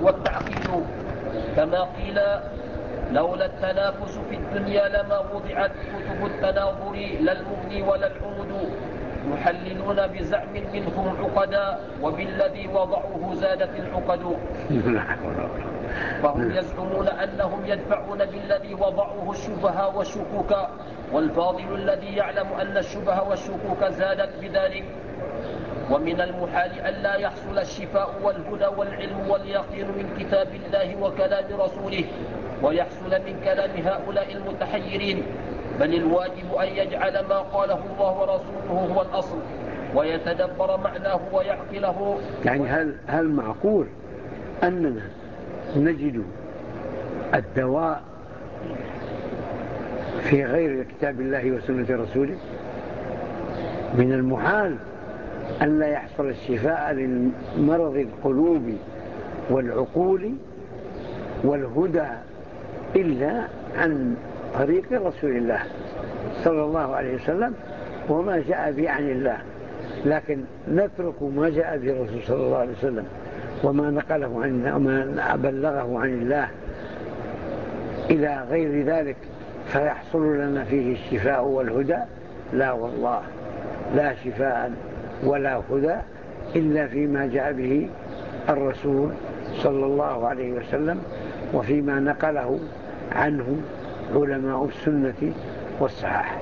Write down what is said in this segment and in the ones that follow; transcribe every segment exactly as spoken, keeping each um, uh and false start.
والتعقيد. كما قيل لولا التنافس في الدنيا لما وضعت كتب التناظر لا المغني ولا العمد، يحللون بزعم منهم عقدا وبالذي وضعوه زادت العقد. فهم يزعمون أنهم يدفعون بالذي وضعوه الشبه والشكوك، والفاضل الذي يعلم أن الشبه والشكوك زادت بذلك. ومن المحال أن لا يحصل الشفاء والهدى والعلم واليقين من كتاب الله وكلام رسوله، ويحصل من كلام هؤلاء المتحيرين، بل الواجب أن يجعل ما قاله الله ورسوله هو الأصل، ويتدبر معناه ويعقله. يعني هل, هل معقول أننا نجد الدواء في غير كتاب الله وسنة رسوله؟ من المحال أن لا يحصل الشفاء للمرض القلوب والعقول والهدى إلا عن طريق رسول الله صلى الله عليه وسلم وما جاء به عن الله. لكن نترك ما جاء به الرسول صلى الله عليه وسلم وما نقله عن الله وما بلغه عن الله إلى غير ذلك فيحصل لنا فيه الشفاء والهدى؟ لا والله، لا شفاء ولا هدى إلا فيما جاء به الرسول صلى الله عليه وسلم وفيما نقله عنه علماء السنة والصحاح.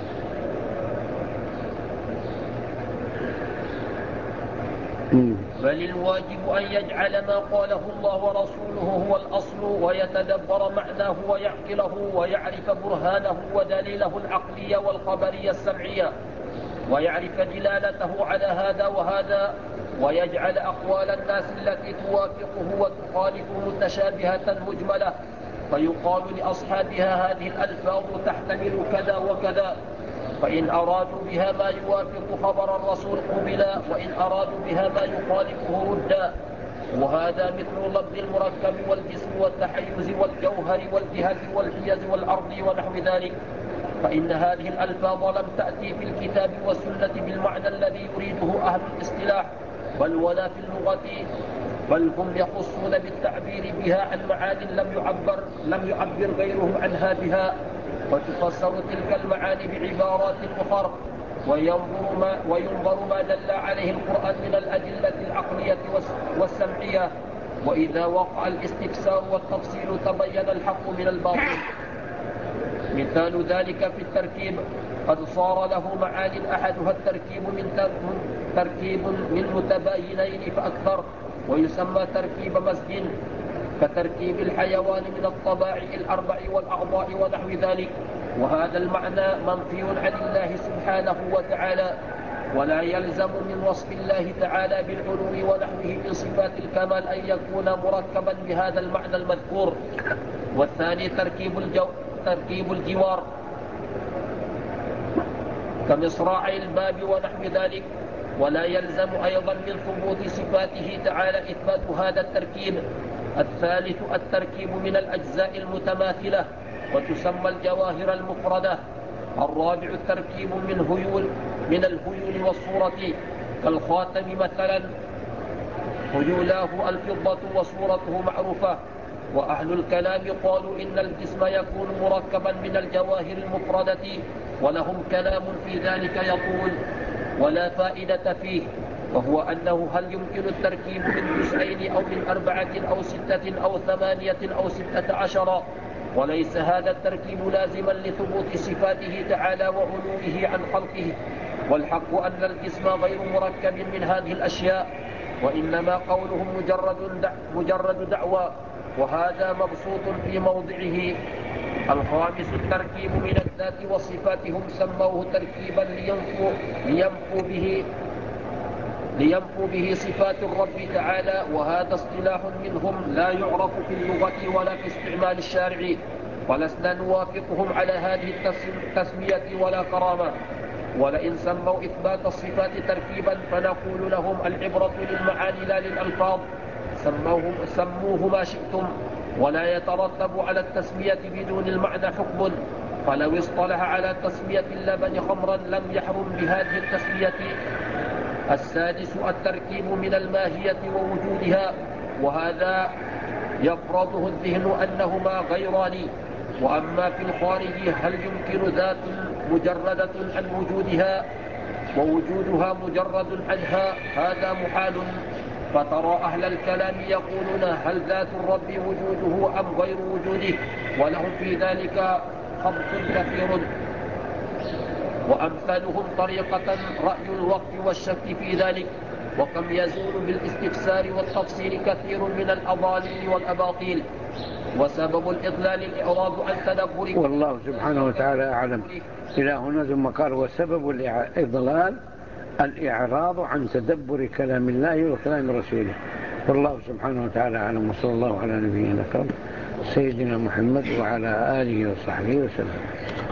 بل الواجب أن يجعل ما قاله الله ورسوله هو الأصل، ويتدبر معناه ويعقله ويعرف برهانه ودليله العقلية والخبرية السمعية، ويعرف دلالته على هذا وهذا، ويجعل أقوال الناس التي توافقه وتخالفه متشابهة مجملة، فيقال لأصحابها هذه الألفاظ تحتمل كذا وكذا، فإن أرادوا بها ما يوافق خبر الرسول قبلا، وإن أرادوا بها ما يخالفه ردا. وهذا مثل لفظ المركب والجسم والتحيز والجوهر والجهة والحيز والأرض ونحو ذلك، فإن هذه الألفاظ لم تأتي في الكتاب والسنة بالمعنى الذي يريده أهل الاصطلاح، بل ولا في اللغة، بل هم يخصون بالتعبير بها عن معان لم يعبر, لم يعبر غيرهم عنها بها، وتفسر تلك المعاني بعبارات أخرى، وينظر ما, وينظر ما دل عليه القرآن من الأدلة العقلية والسمعية، وإذا وقع الاستفسار والتفصيل تبين الحق من الباطل. مثال ذلك في التركيب، قد صار له معان أحدها التركيب من تركيب من متباينين فأكثر، ويسمى تركيب مزج، كتركيب الحيوان من الطباع الأربع والأعضاء ونحو ذلك، وهذا المعنى منفي عن الله سبحانه وتعالى، ولا يلزم من وصف الله تعالى بالعلو ونحوه من صفات الكمال أن يكون مركبا بهذا المعنى المذكور. والثاني تركيب الجو تركيب الجوار كمصراعي الباب ونحو ذلك، ولا يلزم أيضا من ثبوت صفاته تعالى إثبات هذا التركيب. الثالث التركيب من الأجزاء المتماثلة، وتسمى الجواهر المفردة. الرابع التركيب من هيول من الهيول والصورة، كالخاتم مثلا هيولاه الفضة وصورته معروفة. وأهل الكلام قالوا إن الجسم يكون مركبا من الجواهر المفردة، ولهم كلام في ذلك يطول ولا فائدة فيه، وهو أنه هل يمكن التركيب من جزئين أو من أربعة أو ستة أو ثمانية أو ستة عشر، وليس هذا التركيب لازما لثبوت صفاته تعالى وعلوه عن خلقه. والحق أن الجسم غير مركب من هذه الأشياء، وإنما قولهم مجرد, دع مجرد دعوى، وهذا مبسوط في موضعه. الخامس التركيب من الذات والصفات، هم سموه تركيبا لينفوا, لينفوا, به لينفوا به صفات الرب تعالى، وهذا اصطلاح منهم لا يعرف في اللغة ولا في استعمال الشارع، ولسنا نوافقهم على هذه التسمية ولا كرامة. ولئن سموا إثبات الصفات تركيبا فنقول لهم العبرة للمعاني لا للألفاظ، سموه, سموه ما شئتم، ولا يترتب على التسمية بدون المعنى حكم، فلو اصطلح على تسمية اللبن خمرا لم يحرم بهذه التسمية. السادس التركيب من الماهية ووجودها، وهذا يفرضه الذهن أنهما غيران. وأما في الخارج هل يمكن ذات مجردة عن وجودها ووجودها مجرد عنها؟ هذا محال. فترى أهل الكلام يقولون هل ذات الرب وجوده أم غير وجوده، ولهم في ذلك خبط كثير. وأمثالهم طريقة رأي الوقت والشك في ذلك. وكم يزول بالاستفسار والتفسير كثير من الأضاليل والأباطيل. وسبب الإضلال الإعراض عن تدبر. والله سبحانه وتعالى أعلم. إلى هنا ثم قال وسبب الإضلال الإعراض عن تدبر كلام الله وكلام رسوله. والله سبحانه وتعالى أعلم. وصلى الله على نبينا سيدنا محمد وعلى آله وصحبه وسلم.